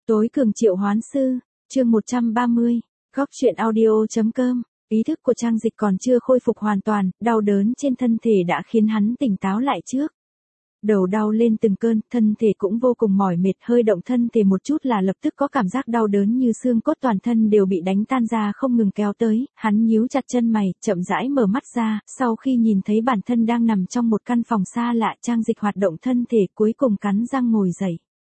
Tối cường triệu hoán sư, chương 130, góc truyện audio.com. Ý thức của Trang Dịch còn chưa khôi phục hoàn toàn, đau đớn trên thân thể đã khiến hắn tỉnh táo lại trước. Đầu đau lên từng cơn, thân thể cũng vô cùng mỏi mệt, hơi động thân thể một chút là lập tức có cảm giác đau đớn như xương cốt toàn thân đều bị đánh tan ra không ngừng kéo tới, hắn nhíu chặt chân mày, chậm rãi mở mắt ra, sau khi nhìn thấy bản thân đang nằm trong một căn phòng xa lạ, Trang Dịch hoạt động thân thể cuối cùng cắn răng ngồi dậy.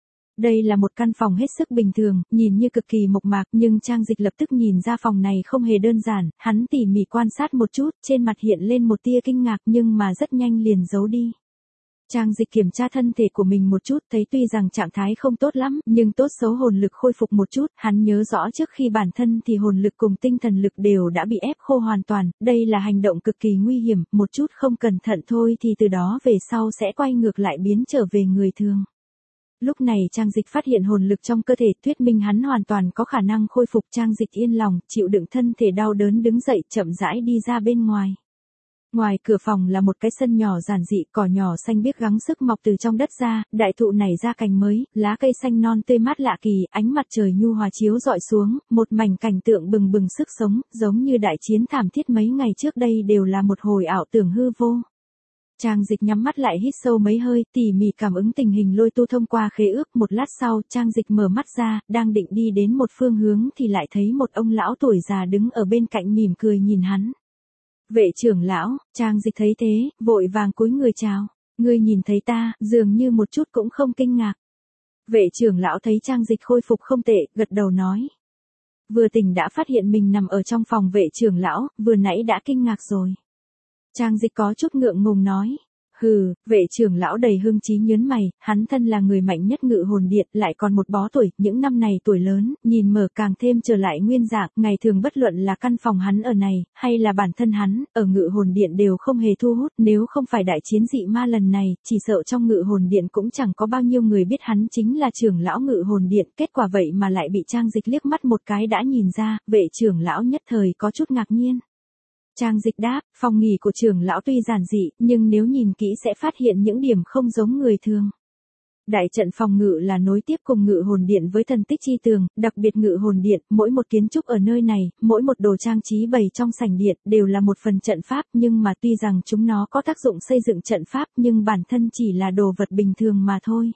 Đây là một căn phòng hết sức bình thường, nhìn như cực kỳ mộc mạc nhưng Trang Dịch lập tức nhìn ra phòng này không hề đơn giản, hắn tỉ mỉ quan sát một chút, trên mặt hiện lên một tia kinh ngạc nhưng mà rất nhanh liền giấu đi. Trang Dịch kiểm tra thân thể của mình một chút, thấy tuy rằng trạng thái không tốt lắm, nhưng tốt xấu hồn lực khôi phục một chút, hắn nhớ rõ trước khi bản thân thì hồn lực cùng tinh thần lực đều đã bị ép khô hoàn toàn, đây là hành động cực kỳ nguy hiểm, một chút không cẩn thận thôi thì từ đó về sau sẽ quay ngược lại biến trở về người thường. Lúc này Trang Dịch phát hiện hồn lực trong cơ thể, thuyết minh hắn hoàn toàn có khả năng khôi phục. Trang Dịch yên lòng, chịu đựng thân thể đau đớn đứng dậy, chậm rãi đi ra bên ngoài. Ngoài cửa phòng là một cái sân nhỏ giản dị, cỏ nhỏ xanh biếc gắng sức mọc từ trong đất ra, đại thụ nảy ra cành mới, lá cây xanh non tươi mát lạ kỳ, ánh mặt trời nhu hòa chiếu rọi xuống, một mảnh cảnh tượng bừng bừng sức sống, giống như đại chiến thảm thiết mấy ngày trước đây đều là một hồi ảo tưởng hư vô. Trang Dịch nhắm mắt lại hít sâu mấy hơi, tỉ mỉ cảm ứng tình hình lôi tu thông qua khế ước, một lát sau, Trang Dịch mở mắt ra, đang định đi đến một phương hướng thì lại thấy một ông lão tuổi già đứng ở bên cạnh mỉm cười nhìn hắn. Vệ trưởng lão, Trang Dịch thấy thế, vội vàng cúi người chào, ngươi nhìn thấy ta, dường như một chút cũng không kinh ngạc. Vệ trưởng lão thấy Trang Dịch khôi phục không tệ, gật đầu nói. Vừa tỉnh đã phát hiện mình nằm ở trong phòng vệ trưởng lão, vừa nãy đã kinh ngạc rồi. Trang Dịch có chút ngượng ngùng nói. Hừ, vệ trưởng lão đầy hưng trí nhớn mày, hắn thân là người mạnh nhất ngự hồn điện, lại còn một bó tuổi, những năm này tuổi lớn, nhìn mở càng thêm trở lại nguyên dạng, ngày thường bất luận là căn phòng hắn ở này, hay là bản thân hắn, ở ngự hồn điện đều không hề thu hút, nếu không phải đại chiến dị ma lần này, chỉ sợ trong ngự hồn điện cũng chẳng có bao nhiêu người biết hắn chính là trưởng lão ngự hồn điện, kết quả vậy mà lại bị Trang Dịch liếc mắt một cái đã nhìn ra, vệ trưởng lão nhất thời có chút ngạc nhiên. Trang Dịch đáp, phòng nghỉ của trưởng lão tuy giản dị, nhưng nếu nhìn kỹ sẽ phát hiện những điểm không giống người thường. Đại trận phòng ngự là nối tiếp cùng ngự hồn điện với thần tích chi tường, đặc biệt ngự hồn điện, mỗi một kiến trúc ở nơi này, mỗi một đồ trang trí bày trong sảnh điện, đều là một phần trận pháp, nhưng mà tuy rằng chúng nó có tác dụng xây dựng trận pháp, nhưng bản thân chỉ là đồ vật bình thường mà thôi.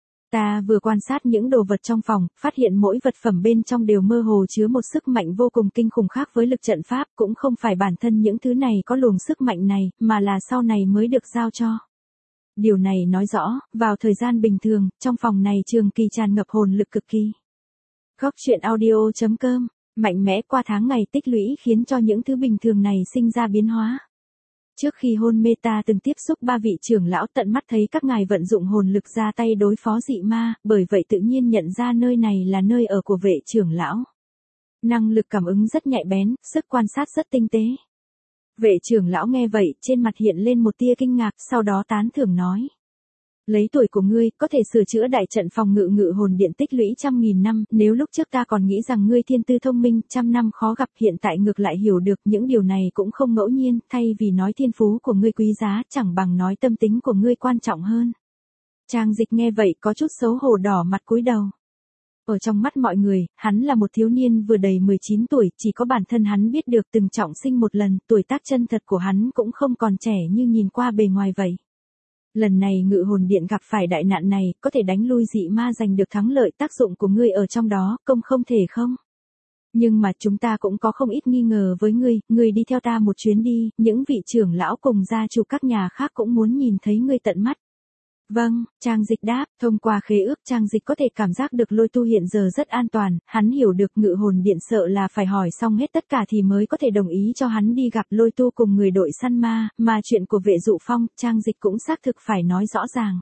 Ta vừa quan sát những đồ vật trong phòng, phát hiện mỗi vật phẩm bên trong đều mơ hồ chứa một sức mạnh vô cùng kinh khủng khác với lực trận pháp, cũng không phải bản thân những thứ này có luồng sức mạnh này, mà là sau này mới được giao cho. Điều này nói rõ, vào thời gian bình thường, trong phòng này trường kỳ tràn ngập hồn lực cực kỳ. Góc truyện audio.com, mạnh mẽ qua tháng ngày tích lũy khiến cho những thứ bình thường này sinh ra biến hóa. Trước khi hôn mê ta từng tiếp xúc 3 vị trưởng lão, tận mắt thấy các ngài vận dụng hồn lực ra tay đối phó dị ma, bởi vậy tự nhiên nhận ra nơi này là nơi ở của vệ trưởng lão. Năng lực cảm ứng rất nhạy bén, sức quan sát rất tinh tế. Vệ trưởng lão nghe vậy, trên mặt hiện lên một tia kinh ngạc, sau đó tán thưởng nói. Lấy tuổi của ngươi, có thể sửa chữa đại trận phòng ngự ngự hồn điện tích lũy 100.000 năm, nếu lúc trước ta còn nghĩ rằng ngươi thiên tư thông minh, 100 năm khó gặp, hiện tại ngược lại hiểu được những điều này cũng không ngẫu nhiên, thay vì nói thiên phú của ngươi quý giá, chẳng bằng nói tâm tính của ngươi quan trọng hơn. Trang Dịch nghe vậy có chút xấu hổ đỏ mặt cúi đầu. Ở trong mắt mọi người, hắn là một thiếu niên vừa đầy 19 tuổi, chỉ có bản thân hắn biết được từng trọng sinh một lần, tuổi tác chân thật của hắn cũng không còn trẻ như nhìn qua bề ngoài vậy. Lần này ngự hồn điện gặp phải đại nạn này, có thể đánh lui dị ma giành được thắng lợi, tác dụng của ngươi ở trong đó, công không thể không. Nhưng mà chúng ta cũng có không ít nghi ngờ với ngươi đi theo ta một chuyến đi, những vị trưởng lão cùng gia chủ các nhà khác cũng muốn nhìn thấy ngươi tận mắt. Vâng, Trang Dịch đáp, thông qua khế ước Trang Dịch có thể cảm giác được lôi tu hiện giờ rất an toàn, hắn hiểu được ngự hồn điện sợ là phải hỏi xong hết tất cả thì mới có thể đồng ý cho hắn đi gặp lôi tu cùng người đội săn ma, mà chuyện của vệ dụ phong, Trang Dịch cũng xác thực phải nói rõ ràng.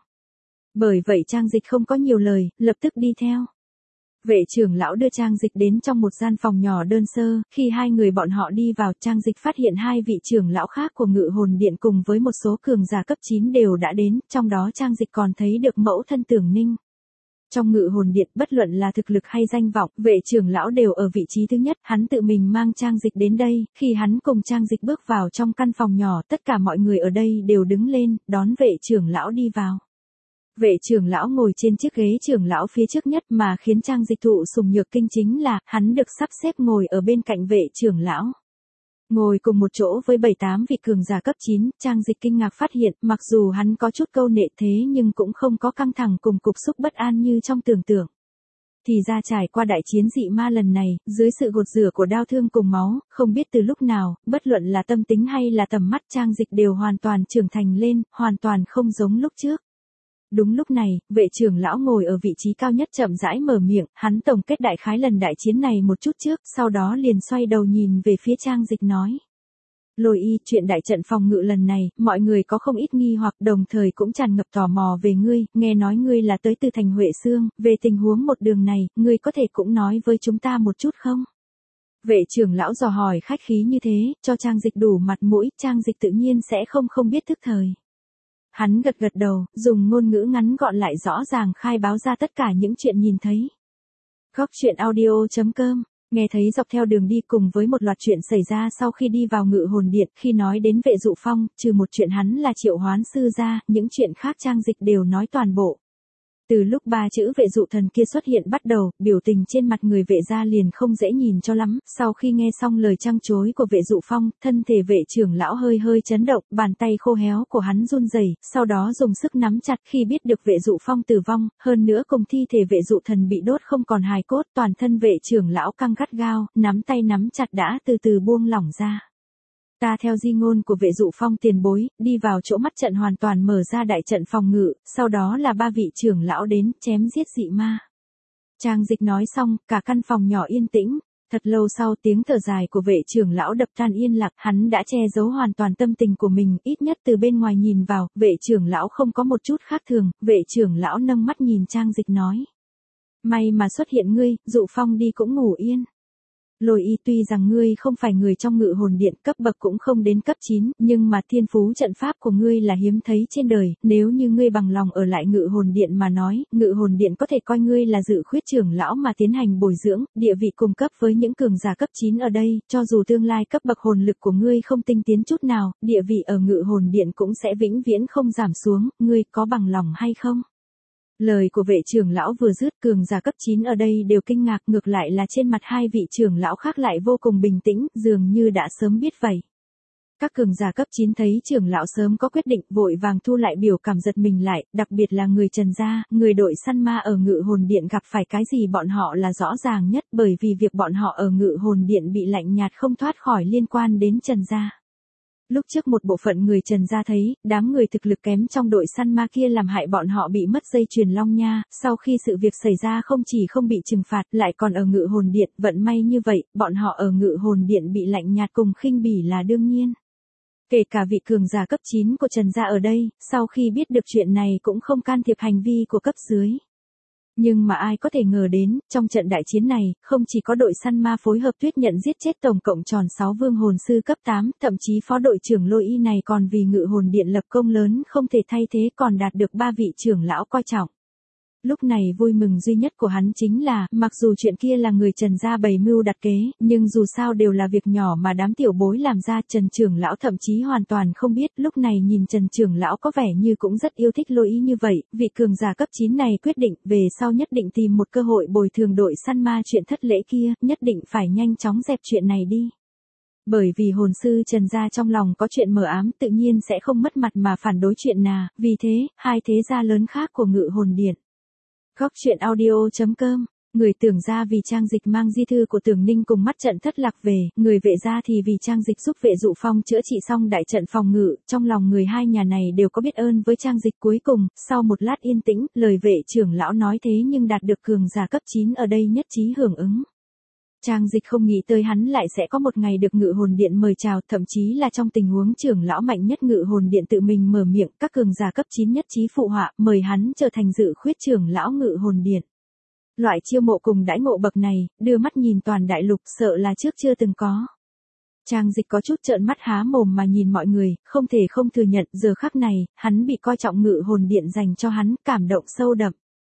Bởi vậy Trang Dịch không có nhiều lời, lập tức đi theo. Vệ trưởng lão đưa Trang Dịch đến trong một gian phòng nhỏ đơn sơ, khi hai người bọn họ đi vào, Trang Dịch phát hiện hai vị trưởng lão khác của ngự hồn điện cùng với một số cường giả cấp 9 đều đã đến, trong đó Trang Dịch còn thấy được mẫu thân Tưởng Ninh. Trong ngự hồn điện, bất luận là thực lực hay danh vọng, vệ trưởng lão đều ở vị trí thứ nhất, hắn tự mình mang Trang Dịch đến đây, khi hắn cùng Trang Dịch bước vào trong căn phòng nhỏ, tất cả mọi người ở đây đều đứng lên, đón vệ trưởng lão đi vào. Vệ trưởng lão ngồi trên chiếc ghế trưởng lão phía trước nhất mà khiến Trang Dịch thụ sùng nhược kinh chính là, hắn được sắp xếp ngồi ở bên cạnh vệ trưởng lão. Ngồi cùng một chỗ với 7-8 vị cường giả cấp 9, Trang Dịch kinh ngạc phát hiện, mặc dù hắn có chút câu nệ thế nhưng cũng không có căng thẳng cùng cục xúc bất an như trong tưởng tượng. Thì ra trải qua đại chiến dị ma lần này, dưới sự gột rửa của đau thương cùng máu, không biết từ lúc nào, bất luận là tâm tính hay là tầm mắt Trang Dịch đều hoàn toàn trưởng thành lên, hoàn toàn không giống lúc trước. Đúng lúc này, vệ trưởng lão ngồi ở vị trí cao nhất chậm rãi mở miệng, hắn tổng kết đại khái lần đại chiến này một chút trước, sau đó liền xoay đầu nhìn về phía Trang Dịch nói. Lôi y, chuyện đại trận phòng ngự lần này, mọi người có không ít nghi hoặc đồng thời cũng tràn ngập tò mò về ngươi, nghe nói ngươi là tới từ thành Huệ Xương, về tình huống một đường này, ngươi có thể cũng nói với chúng ta một chút không? Vệ trưởng lão dò hỏi khách khí như thế, cho Trang Dịch đủ mặt mũi, Trang Dịch tự nhiên sẽ không biết tức thời. Hắn gật gật đầu, dùng ngôn ngữ ngắn gọn lại rõ ràng khai báo ra tất cả những chuyện nhìn thấy. Góc truyện audio.com, nghe thấy dọc theo đường đi cùng với một loạt chuyện xảy ra sau khi đi vào Ngự Hồn Điện, khi nói đến Vệ Dụ Phong, trừ một chuyện hắn là triệu hoán sư ra, những chuyện khác Trang Dịch đều nói toàn bộ. Từ lúc ba chữ vệ dụ thần kia xuất hiện bắt đầu, biểu tình trên mặt người vệ gia liền không dễ nhìn cho lắm, sau khi nghe xong lời trăng chối của vệ dụ phong, thân thể vệ trưởng lão hơi chấn động, bàn tay khô héo của hắn run rẩy, sau đó dùng sức nắm chặt khi biết được vệ dụ phong tử vong, hơn nữa cùng thi thể vệ dụ thần bị đốt không còn hài cốt, toàn thân vệ trưởng lão căng gắt gao, nắm tay nắm chặt đã từ từ buông lỏng ra. Ta theo di ngôn của vệ dụ phong tiền bối, đi vào chỗ mắt trận hoàn toàn mở ra đại trận phòng ngự, sau đó là ba vị trưởng lão đến, chém giết dị ma. Trang Dịch nói xong, cả căn phòng nhỏ yên tĩnh, thật lâu sau tiếng thở dài của vệ trưởng lão đập tan yên lặng, hắn đã che giấu hoàn toàn tâm tình của mình, ít nhất từ bên ngoài nhìn vào, vệ trưởng lão không có một chút khác thường, vệ trưởng lão nâng mắt nhìn Trang Dịch nói. May mà xuất hiện ngươi, dụ phong đi cũng ngủ yên. Lôi y, tuy rằng ngươi không phải người trong Ngự Hồn Điện, cấp bậc cũng không đến cấp 9, nhưng mà thiên phú trận pháp của ngươi là hiếm thấy trên đời, nếu như ngươi bằng lòng ở lại Ngự Hồn Điện mà nói, Ngự Hồn Điện có thể coi ngươi là dự khuyết trưởng lão mà tiến hành bồi dưỡng, địa vị cùng cấp với những cường giả cấp 9 ở đây, cho dù tương lai cấp bậc hồn lực của ngươi không tinh tiến chút nào, địa vị ở Ngự Hồn Điện cũng sẽ vĩnh viễn không giảm xuống, ngươi có bằng lòng hay không? Lời của vệ trưởng lão vừa dứt, cường giả cấp 9 ở đây đều kinh ngạc, ngược lại là trên mặt hai vị trưởng lão khác lại vô cùng bình tĩnh, dường như đã sớm biết vậy. Các cường giả cấp 9 thấy trưởng lão sớm có quyết định, vội vàng thu lại biểu cảm giật mình lại, đặc biệt là người Trần gia, người đội săn ma ở Ngự Hồn Điện gặp phải cái gì bọn họ là rõ ràng nhất, bởi vì việc bọn họ ở Ngự Hồn Điện bị lạnh nhạt không thoát khỏi liên quan đến Trần gia. Lúc trước một bộ phận người Trần gia thấy, đám người thực lực kém trong đội săn ma kia làm hại bọn họ bị mất dây chuyền Long Nha, sau khi sự việc xảy ra không chỉ không bị trừng phạt, lại còn ở Ngự Hồn Điện, vận may như vậy, bọn họ ở Ngự Hồn Điện bị lạnh nhạt cùng khinh bỉ là đương nhiên. Kể cả vị cường giả cấp 9 của Trần gia ở đây, sau khi biết được chuyện này cũng không can thiệp hành vi của cấp dưới. Nhưng mà ai có thể ngờ đến, trong trận đại chiến này, không chỉ có đội săn ma phối hợp tuyết nhận giết chết tổng cộng tròn 6 vương hồn sư cấp 8, thậm chí phó đội trưởng Lôi Y này còn vì Ngự Hồn Điện lập công lớn không thể thay thế còn đạt được 3 vị trưởng lão coi trọng. Lúc này vui mừng duy nhất của hắn chính là, mặc dù chuyện kia là người Trần gia bày mưu đặt kế, nhưng dù sao đều là việc nhỏ mà đám tiểu bối làm ra, Trần trưởng lão thậm chí hoàn toàn không biết, lúc này nhìn Trần trưởng lão có vẻ như cũng rất yêu thích Lôi Y như vậy, vị cường giả cấp 9 này quyết định, về sau nhất định tìm một cơ hội bồi thường đội săn ma chuyện thất lễ kia, nhất định phải nhanh chóng dẹp chuyện này đi. Bởi vì hồn sư Trần gia trong lòng có chuyện mờ ám tự nhiên sẽ không mất mặt mà phản đối chuyện nào, vì thế, hai thế gia lớn khác của Ngự Hồn Điện. Góc truyện audio.com, người tưởng ra vì Trang Dịch mang di thư của Tưởng Ninh cùng mắt trận thất lạc về, người vệ gia thì vì Trang Dịch giúp vệ dụ phong chữa trị xong đại trận phòng ngự, trong lòng người hai nhà này đều có biết ơn với Trang Dịch. Cuối cùng, sau một lát yên tĩnh, lời vệ trưởng lão nói thế nhưng đạt được cường giả cấp 9 ở đây nhất trí hưởng ứng. Trang Dịch không nghĩ tới hắn lại sẽ có một ngày được Ngự Hồn Điện mời chào, thậm chí là trong tình huống trưởng lão mạnh nhất Ngự Hồn Điện tự mình mở miệng, các cường giả cấp 9 nhất trí phụ họa, mời hắn trở thành dự khuyết trưởng lão Ngự Hồn Điện. Loại chiêu mộ cùng đãi ngộ bậc này, đưa mắt nhìn toàn đại lục, sợ là trước chưa từng có. Trang Dịch có chút trợn mắt há mồm mà nhìn mọi người, không thể không thừa nhận, giờ khắc này, hắn bị coi trọng Ngự Hồn Điện dành cho hắn, cảm động sâu đậm.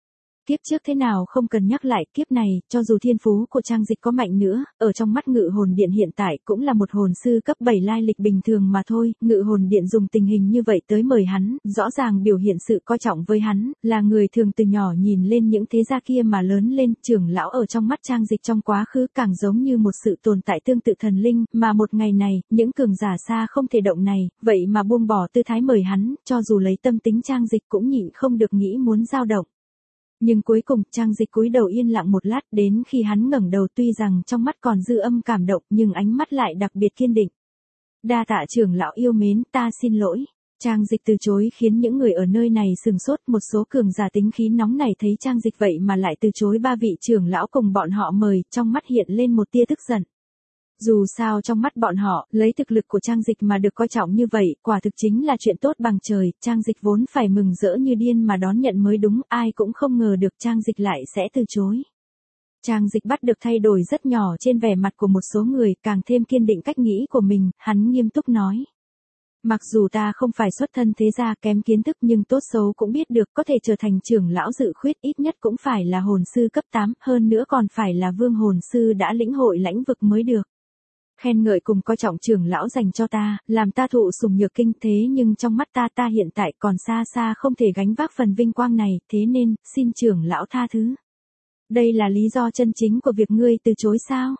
Kiếp trước thế nào không cần nhắc lại, kiếp này, cho dù thiên phú của Trang Dịch có mạnh nữa, ở trong mắt Ngự Hồn Điện hiện tại cũng là một hồn sư cấp 7 lai lịch bình thường mà thôi, Ngự Hồn Điện dùng tình hình như vậy tới mời hắn, rõ ràng biểu hiện sự coi trọng với hắn, là người thường từ nhỏ nhìn lên những thế gia kia mà lớn lên, trưởng lão ở trong mắt Trang Dịch trong quá khứ càng giống như một sự tồn tại tương tự thần linh, mà một ngày này, những cường giả xa không thể động này, vậy mà buông bỏ tư thái mời hắn, cho dù lấy tâm tính Trang Dịch cũng nhịn không được nghĩ muốn dao động. Nhưng cuối cùng, Trang Dịch cúi đầu yên lặng một lát, đến khi hắn ngẩng đầu tuy rằng trong mắt còn dư âm cảm động nhưng ánh mắt lại đặc biệt kiên định. Đa tạ trưởng lão yêu mến, ta xin lỗi. Trang Dịch từ chối khiến những người ở nơi này sừng sốt, một số cường giả tính khí nóng này thấy Trang Dịch vậy mà lại từ chối ba vị trưởng lão cùng bọn họ mời, trong mắt hiện lên một tia tức giận. Dù sao trong mắt bọn họ, lấy thực lực của Trang Dịch mà được coi trọng như vậy, quả thực chính là chuyện tốt bằng trời, Trang Dịch vốn phải mừng rỡ như điên mà đón nhận mới đúng, ai cũng không ngờ được Trang Dịch lại sẽ từ chối. Trang Dịch bắt được thay đổi rất nhỏ trên vẻ mặt của một số người, càng thêm kiên định cách nghĩ của mình, hắn nghiêm túc nói. Mặc dù ta không phải xuất thân thế gia kém kiến thức nhưng tốt xấu cũng biết được có thể trở thành trưởng lão Dự Khuyết ít nhất cũng phải là hồn sư cấp 8, hơn nữa còn phải là vương hồn sư đã lĩnh hội lãnh vực mới được. Khen ngợi cùng coi trọng trưởng lão dành cho ta, làm ta thụ sủng nhược kinh thế nhưng trong mắt ta hiện tại còn xa xa không thể gánh vác phần vinh quang này, thế nên, xin trưởng lão tha thứ. Đây là lý do chân chính của việc ngươi từ chối sao?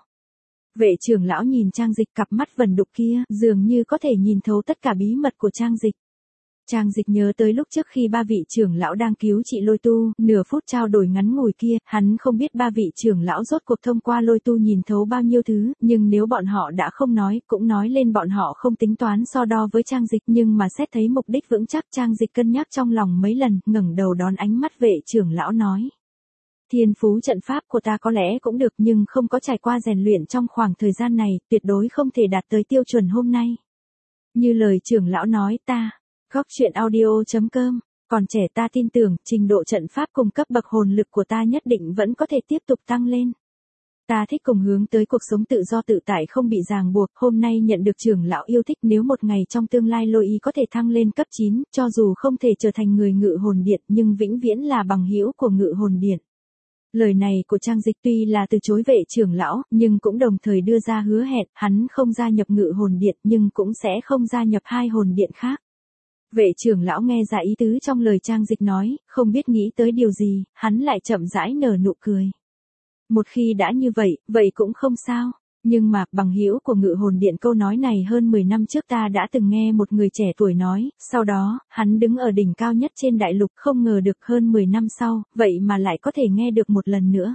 Vệ trưởng lão nhìn Trang Dịch cặp mắt vẩn đục kia, dường như có thể nhìn thấu tất cả bí mật của Trang Dịch. Trang Dịch nhớ tới lúc trước khi ba vị trưởng lão đang cứu chị Lôi Tu, nửa phút trao đổi ngắn ngủi kia, hắn không biết ba vị trưởng lão rốt cuộc thông qua Lôi Tu nhìn thấu bao nhiêu thứ, nhưng nếu bọn họ đã không nói, cũng nói lên bọn họ không tính toán so đo với Trang Dịch, nhưng mà xét thấy mục đích vững chắc, Trang Dịch cân nhắc trong lòng mấy lần, ngẩng đầu đón ánh mắt vệ trưởng lão nói. Thiên phú trận pháp của ta có lẽ cũng được nhưng không có trải qua rèn luyện trong khoảng thời gian này, tuyệt đối không thể đạt tới tiêu chuẩn hôm nay. Như lời trưởng lão nói ta. Góc truyện audio.com, còn trẻ ta tin tưởng trình độ trận pháp cùng cấp bậc hồn lực của ta nhất định vẫn có thể tiếp tục tăng lên. Ta thích cùng hướng tới cuộc sống tự do tự tại không bị ràng buộc, hôm nay nhận được trưởng lão yêu thích nếu một ngày trong tương lai Lôi Y có thể thăng lên cấp 9, cho dù không thể trở thành người Ngự Hồn Điện nhưng vĩnh viễn là bằng hữu của Ngự Hồn Điện. Lời này của Trang Dịch tuy là từ chối vệ trưởng lão, nhưng cũng đồng thời đưa ra hứa hẹn, hắn không gia nhập Ngự Hồn Điện nhưng cũng sẽ không gia nhập hai hồn điện khác. Vệ trưởng lão nghe ra ý tứ trong lời Trang Dịch nói, không biết nghĩ tới điều gì, hắn lại chậm rãi nở nụ cười. Một khi đã như vậy, vậy cũng không sao. Nhưng mà, bằng hữu của Ngự Hồn Điện câu nói này hơn 10 năm trước ta đã từng nghe một người trẻ tuổi nói, sau đó, hắn đứng ở đỉnh cao nhất trên đại lục không ngờ được hơn 10 năm sau, vậy mà lại có thể nghe được một lần nữa.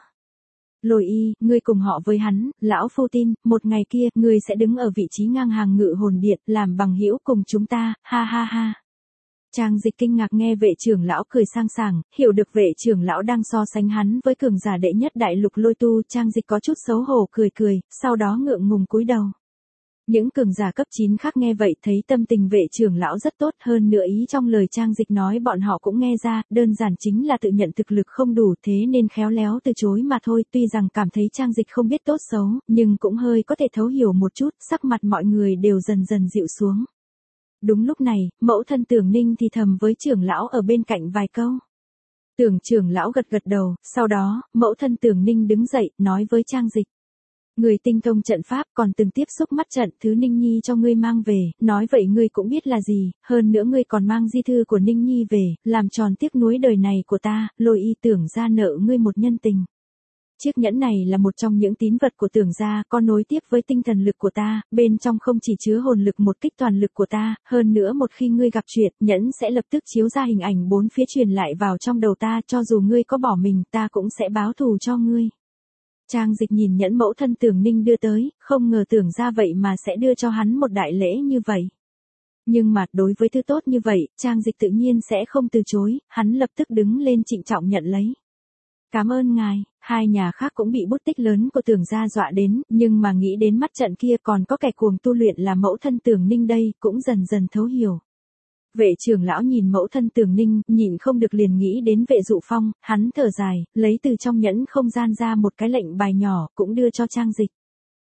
Lôi Y, ngươi cùng họ với hắn, lão phu tin, một ngày kia, ngươi sẽ đứng ở vị trí ngang hàng Ngự Hồn Điện, làm bằng hữu cùng chúng ta, ha ha ha. Trang Dịch kinh ngạc nghe vệ trưởng lão cười sang sảng, hiểu được vệ trưởng lão đang so sánh hắn với cường giả đệ nhất đại lục Lôi Tu, Trang Dịch có chút xấu hổ cười, sau đó ngượng ngùng cúi đầu. Những cường giả cấp 9 khác nghe vậy thấy tâm tình vệ trưởng lão rất tốt, hơn nữa ý trong lời Trang Dịch nói bọn họ cũng nghe ra, đơn giản chính là tự nhận thực lực không đủ thế nên khéo léo từ chối mà thôi, tuy rằng cảm thấy Trang Dịch không biết tốt xấu, nhưng cũng hơi có thể thấu hiểu một chút, sắc mặt mọi người đều dần dần dịu xuống. Đúng lúc này, mẫu thân Tưởng Ninh thì thầm với trưởng lão ở bên cạnh vài câu. Tưởng trưởng lão gật đầu, sau đó, mẫu thân Tưởng Ninh đứng dậy, nói với Trang Dịch. Người tinh thông trận pháp còn từng tiếp xúc mắt trận thứ Ninh Nhi cho ngươi mang về, nói vậy ngươi cũng biết là gì, hơn nữa ngươi còn mang di thư của Ninh Nhi về, làm tròn tiếc nuối đời này của ta, Lôi Y tưởng ra nợ ngươi một nhân tình. Chiếc nhẫn này là một trong những tín vật của Tưởng gia, có nối tiếp với tinh thần lực của ta, bên trong không chỉ chứa hồn lực một kích toàn lực của ta, hơn nữa một khi ngươi gặp chuyện, nhẫn sẽ lập tức chiếu ra hình ảnh bốn phía truyền lại vào trong đầu ta, cho dù ngươi có bỏ mình, ta cũng sẽ báo thù cho ngươi. Trang Dịch nhìn nhẫn mẫu thân Tưởng Ninh đưa tới, không ngờ Tưởng gia vậy mà sẽ đưa cho hắn một đại lễ như vậy. Nhưng mà, đối với thứ tốt như vậy, Trang Dịch tự nhiên sẽ không từ chối, hắn lập tức đứng lên trịnh trọng nhận lấy. Cảm ơn ngài, hai nhà khác cũng bị bút tích lớn của Tưởng gia dọa đến, nhưng mà nghĩ đến mắt trận kia còn có kẻ cuồng tu luyện là mẫu thân Tưởng Ninh đây, cũng dần dần thấu hiểu. Vệ trưởng lão nhìn mẫu thân Tưởng Ninh, nhịn không được liền nghĩ đến Vệ Dụ Phong, hắn thở dài, lấy từ trong nhẫn không gian ra một cái lệnh bài nhỏ, cũng đưa cho Trang Dịch.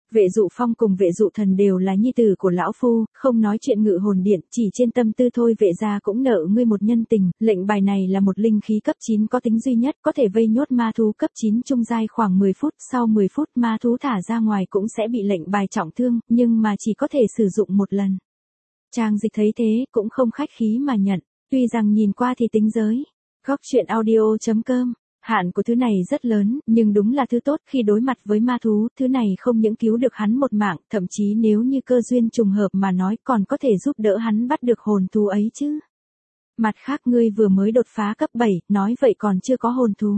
Vệ dụ phong cùng vệ dụ thần đều là nhi tử của lão phu, không nói chuyện ngự hồn điện, chỉ trên tâm tư thôi vệ gia cũng nợ ngươi một nhân tình, lệnh bài này là một linh khí cấp 9 có tính duy nhất, có thể vây nhốt ma thú cấp 9 trung giai khoảng 10 phút, sau 10 phút ma thú thả ra ngoài cũng sẽ bị lệnh bài trọng thương, nhưng mà chỉ có thể sử dụng một lần. Trang Dịch thấy thế, cũng không khách khí mà nhận, tuy rằng nhìn qua thì tính giới. Góc truyện audio.com. Hạn của thứ này rất lớn, nhưng đúng là thứ tốt khi đối mặt với ma thú, thứ này không những cứu được hắn một mạng, thậm chí nếu như cơ duyên trùng hợp mà nói còn có thể giúp đỡ hắn bắt được hồn thú ấy chứ. Mặt khác ngươi vừa mới đột phá cấp 7, nói vậy còn chưa có hồn thú.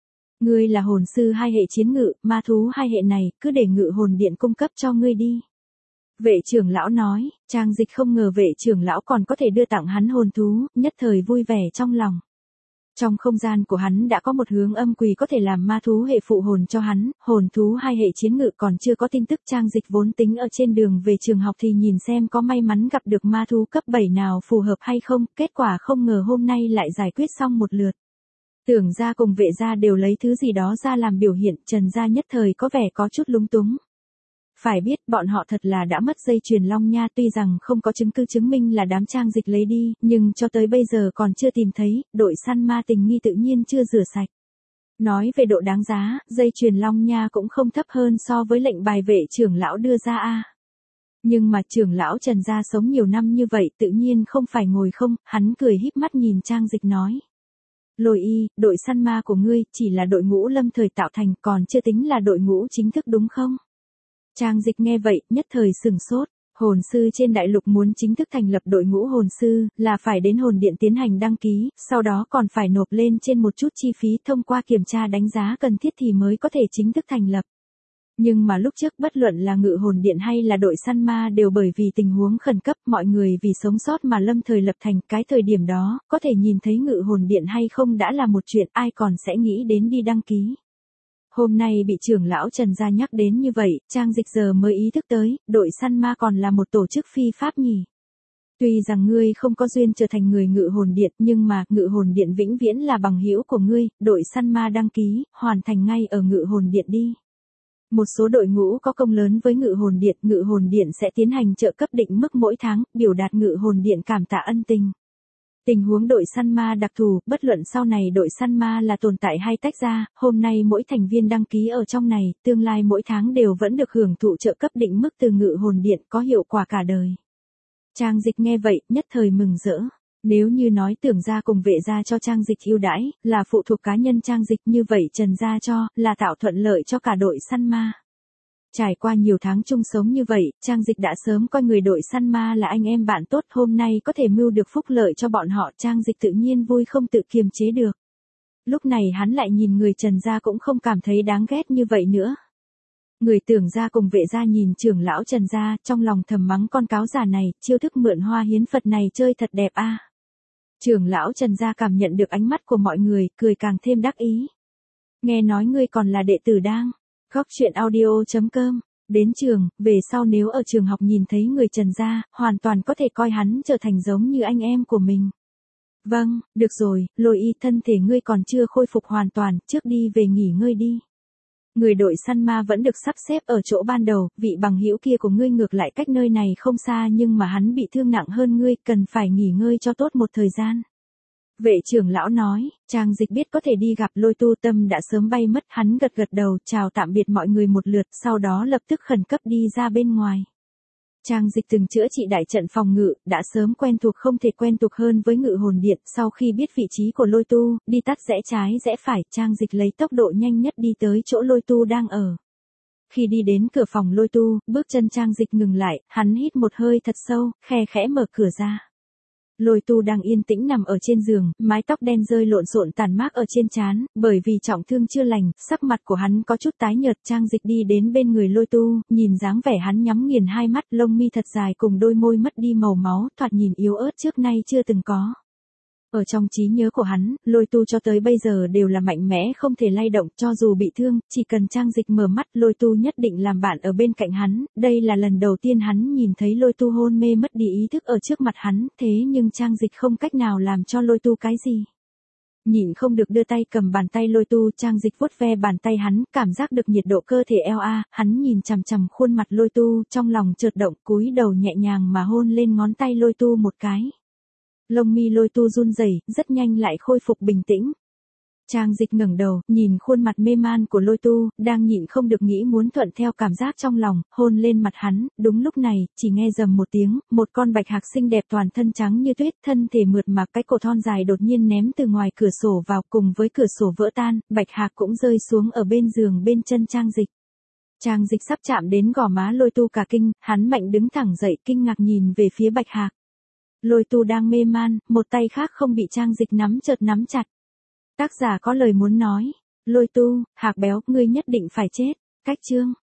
Ngươi là hồn sư hai hệ chiến ngự, ma thú hai hệ này, cứ để ngự hồn điện cung cấp cho ngươi đi. Vệ trưởng lão nói, Trang Dịch không ngờ vệ trưởng lão còn có thể đưa tặng hắn hồn thú, nhất thời vui vẻ trong lòng. Trong không gian của hắn đã có một hướng âm quỷ có thể làm ma thú hệ phụ hồn cho hắn, hồn thú hai hệ chiến ngự còn chưa có tin tức. Trang Dịch vốn tính ở trên đường về trường học thì nhìn xem có may mắn gặp được ma thú cấp 7 nào phù hợp hay không, kết quả không ngờ hôm nay lại giải quyết xong một lượt. Tưởng gia cùng vệ gia đều lấy thứ gì đó ra làm biểu hiện, Trần gia nhất thời có vẻ có chút lúng túng. Phải biết bọn họ thật là đã mất dây chuyền Long Nha, tuy rằng không có chứng cứ chứng minh là đám Trang Dịch lấy đi, nhưng cho tới bây giờ còn chưa tìm thấy, đội săn ma tình nghi tự nhiên chưa rửa sạch. Nói về độ đáng giá, dây chuyền Long Nha cũng không thấp hơn so với lệnh bài vệ trưởng lão đưa ra a. Nhưng mà trưởng lão Trần gia sống nhiều năm như vậy tự nhiên không phải ngồi không, hắn cười híp mắt nhìn Trang Dịch nói. Lôi y, đội săn ma của ngươi chỉ là đội ngũ lâm thời tạo thành, còn chưa tính là đội ngũ chính thức đúng không? Trang Dịch nghe vậy, nhất thời sửng sốt. Hồn sư trên đại lục muốn chính thức thành lập đội ngũ hồn sư, là phải đến hồn điện tiến hành đăng ký, sau đó còn phải nộp lên trên một chút chi phí, thông qua kiểm tra đánh giá cần thiết thì mới có thể chính thức thành lập. Nhưng mà lúc trước bất luận là ngự hồn điện hay là đội săn ma đều bởi vì tình huống khẩn cấp, mọi người vì sống sót mà lâm thời lập thành, cái thời điểm đó, có thể nhìn thấy ngự hồn điện hay không đã là một chuyện, ai còn sẽ nghĩ đến đi đăng ký. Hôm nay bị trưởng lão Trần gia nhắc đến như vậy, Trang Dịch giờ mới ý thức tới, đội săn ma còn là một tổ chức phi pháp nhỉ. Tuy rằng ngươi không có duyên trở thành người ngự hồn điện, nhưng mà, ngự hồn điện vĩnh viễn là bằng hữu của ngươi, đội săn ma đăng ký, hoàn thành ngay ở ngự hồn điện đi. Một số đội ngũ có công lớn với ngự hồn điện sẽ tiến hành trợ cấp định mức mỗi tháng, biểu đạt ngự hồn điện cảm tạ ân tình. Tình huống đội săn ma đặc thù, bất luận sau này đội săn ma là tồn tại hay tách ra, hôm nay mỗi thành viên đăng ký ở trong này, tương lai mỗi tháng đều vẫn được hưởng thụ trợ cấp định mức từ ngự hồn điện, có hiệu quả cả đời. Trang Dịch nghe vậy, nhất thời mừng rỡ. Nếu như nói Tưởng gia cùng vệ gia cho Trang Dịch ưu đãi, là phụ thuộc cá nhân Trang Dịch, như vậy Trần gia cho, là tạo thuận lợi cho cả đội săn ma. Trải qua nhiều tháng chung sống như vậy, Trang Dịch đã sớm coi người đội săn ma là anh em bạn tốt, hôm nay có thể mưu được phúc lợi cho bọn họ, Trang Dịch tự nhiên vui không tự kiềm chế được. Lúc này hắn lại nhìn người Trần gia cũng không cảm thấy đáng ghét như vậy nữa. Người Tưởng gia cùng vệ gia nhìn trưởng lão Trần gia, trong lòng thầm mắng con cáo già này, chiêu thức mượn hoa hiến Phật này chơi thật đẹp a. Trưởng lão Trần gia cảm nhận được ánh mắt của mọi người, cười càng thêm đắc ý. Nghe nói ngươi còn là đệ tử đang. Góc truyện audio.com. Đến trường, về sau nếu ở trường học nhìn thấy người Trần gia, hoàn toàn có thể coi hắn trở thành giống như anh em của mình. Vâng, được rồi, Lôi y, thân thể ngươi còn chưa khôi phục hoàn toàn, trước đi về nghỉ ngơi đi. Người đội săn ma vẫn được sắp xếp ở chỗ ban đầu, vị bằng hữu kia của ngươi ngược lại cách nơi này không xa nhưng mà hắn bị thương nặng hơn ngươi, cần phải nghỉ ngơi cho tốt một thời gian. Vệ trưởng lão nói, Trang Dịch biết có thể đi gặp Lôi Tu, tâm đã sớm bay mất, hắn gật gật đầu, chào tạm biệt mọi người một lượt, sau đó lập tức khẩn cấp đi ra bên ngoài. Trang Dịch từng chữa trị đại trận phòng ngự, đã sớm quen thuộc không thể quen thuộc hơn với ngự hồn điện, sau khi biết vị trí của Lôi Tu, đi tắt rẽ trái rẽ phải, Trang Dịch lấy tốc độ nhanh nhất đi tới chỗ Lôi Tu đang ở. Khi đi đến cửa phòng Lôi Tu, bước chân Trang Dịch ngừng lại, hắn hít một hơi thật sâu, khe khẽ mở cửa ra. Lôi Tu đang yên tĩnh nằm ở trên giường, mái tóc đen rơi lộn xộn tàn mác ở trên trán, bởi vì trọng thương chưa lành, sắc mặt của hắn có chút tái nhợt. Trang Dịch đi đến bên người Lôi Tu, nhìn dáng vẻ hắn nhắm nghiền hai mắt, lông mi thật dài cùng đôi môi mất đi màu máu, thoạt nhìn yếu ớt trước nay chưa từng có. Ở trong trí nhớ của hắn, Lôi Tu cho tới bây giờ đều là mạnh mẽ không thể lay động, cho dù bị thương, chỉ cần Trang Dịch mở mắt, Lôi Tu nhất định làm bạn ở bên cạnh hắn. Đây là lần đầu tiên hắn nhìn thấy Lôi Tu hôn mê mất đi ý thức ở trước mặt hắn, thế nhưng Trang Dịch không cách nào làm cho Lôi Tu cái gì. Nhịn không được đưa tay cầm bàn tay Lôi Tu, Trang Dịch vuốt ve bàn tay hắn, cảm giác được nhiệt độ cơ thể eo a, hắn nhìn chằm chằm khuôn mặt Lôi Tu, trong lòng chợt động, cúi đầu nhẹ nhàng mà hôn lên ngón tay Lôi Tu một cái. Lông mi Lôi Tu run rẩy, rất nhanh lại khôi phục bình tĩnh. Trang Dịch ngẩng đầu, nhìn khuôn mặt mê man của Lôi Tu, đang nhịn không được nghĩ muốn thuận theo cảm giác trong lòng, hôn lên mặt hắn. Đúng lúc này, chỉ nghe rầm một tiếng, một con bạch hạc xinh đẹp toàn thân trắng như tuyết, thân thể mượt mà, cái cổ thon dài đột nhiên ném từ ngoài cửa sổ vào, cùng với cửa sổ vỡ tan, bạch hạc cũng rơi xuống ở bên giường bên chân Trang Dịch. Trang Dịch sắp chạm đến gò má Lôi Tu cả kinh, hắn mạnh đứng thẳng dậy, kinh ngạc nhìn về phía bạch hạc. Lôi Tu đang mê man, một tay khác không bị Trang Dịch nắm chợt nắm chặt. Tác giả có lời muốn nói. Lôi Tu, hạc béo, ngươi nhất định phải chết. Cách chương.